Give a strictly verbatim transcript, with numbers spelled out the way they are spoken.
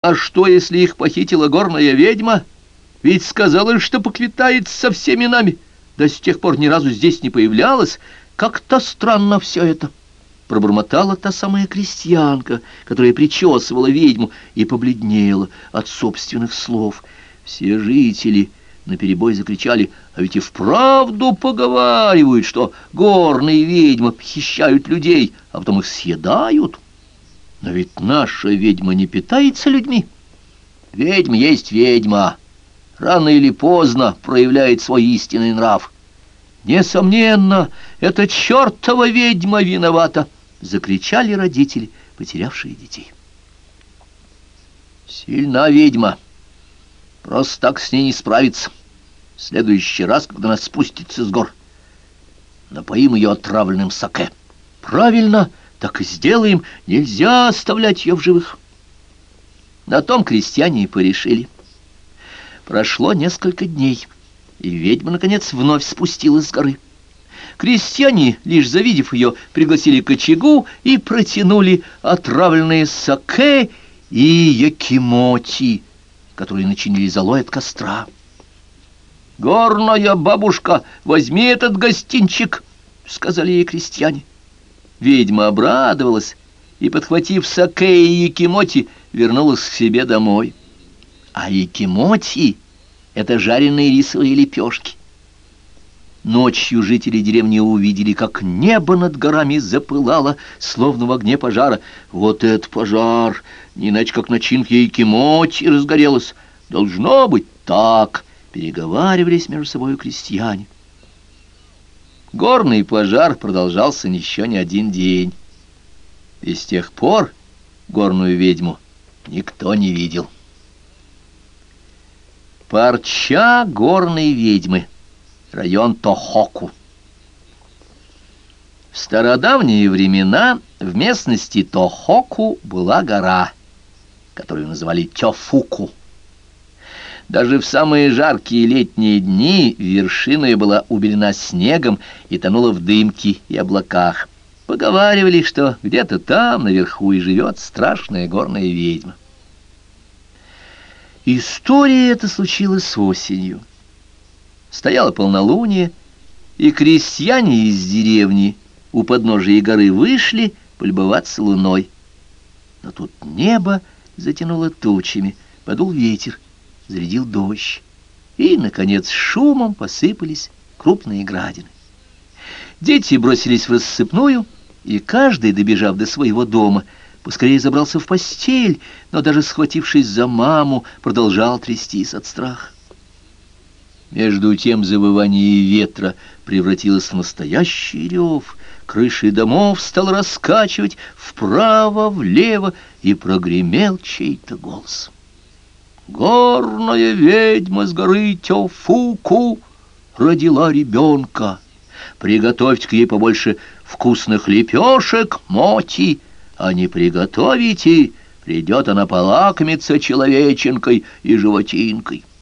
А что, если их похитила горная ведьма? Ведь сказала, что поквитается со всеми нами. Да с тех пор ни разу здесь не появлялась. Как-то странно все это. Пробормотала та самая крестьянка, которая причесывала ведьму, и побледнела от собственных слов. Все жители наперебой закричали: а ведь и вправду поговаривают, что горные ведьмы похищают людей, а потом их съедают. Но ведь наша ведьма не питается людьми. Ведьма есть ведьма. Рано или поздно проявляет свой истинный нрав. Несомненно, эта чертова ведьма виновата, закричали родители, потерявшие детей. Сильна ведьма. Просто так с ней не справиться. В следующий раз, когда она спустится с гор, напоим ее отравленным саке. Правильно, так и сделаем. Нельзя оставлять ее в живых. На том крестьяне и порешили. Прошло несколько дней, и ведьма, наконец, вновь спустилась с горы. Крестьяне, лишь завидев ее, пригласили к очагу и протянули отравленные саке и якимоти, которые начинили золой от костра. «Горная бабушка, возьми этот гостинчик», — сказали ей крестьяне. Ведьма обрадовалась и, подхватив саке и якимоти, вернулась к себе домой. А якимоти — это жареные рисовые лепешки. Ночью жители деревни увидели, как небо над горами запылало, словно в огне пожара. Вот этот пожар, не иначе как начинка якимоти разгорелась. Должно быть так, переговаривались между собой крестьяне. Горный пожар продолжался еще не один день, и с тех пор горную ведьму никто не видел. Парча горной ведьмы. Район Тохоку. В стародавние времена в местности Тохоку была гора, которую называли Тёфуку. Даже в самые жаркие летние дни вершина ее была убелена снегом и тонула в дымке и облаках. Поговаривали, что где-то там наверху и живет страшная горная ведьма. История эта случилась осенью. Стояло полнолуние, и крестьяне из деревни у подножия горы вышли полюбоваться луной. Но тут небо затянуло тучами, подул ветер, зарядил дождь, и, наконец, шумом посыпались крупные градины. Дети бросились в рассыпную, и каждый, добежав до своего дома, поскорее забрался в постель, но даже схватившись за маму, продолжал трястись от страха. Между тем завывание ветра превратилось в настоящий рев, крыши домов стал раскачивать вправо-влево, и прогремел чей-то голос. «Горная ведьма с горы Тёфуку родила ребенка. Приготовьте к ей побольше вкусных лепешек, моти, а не приготовите, придет она полакомиться человеченкой и животинкой».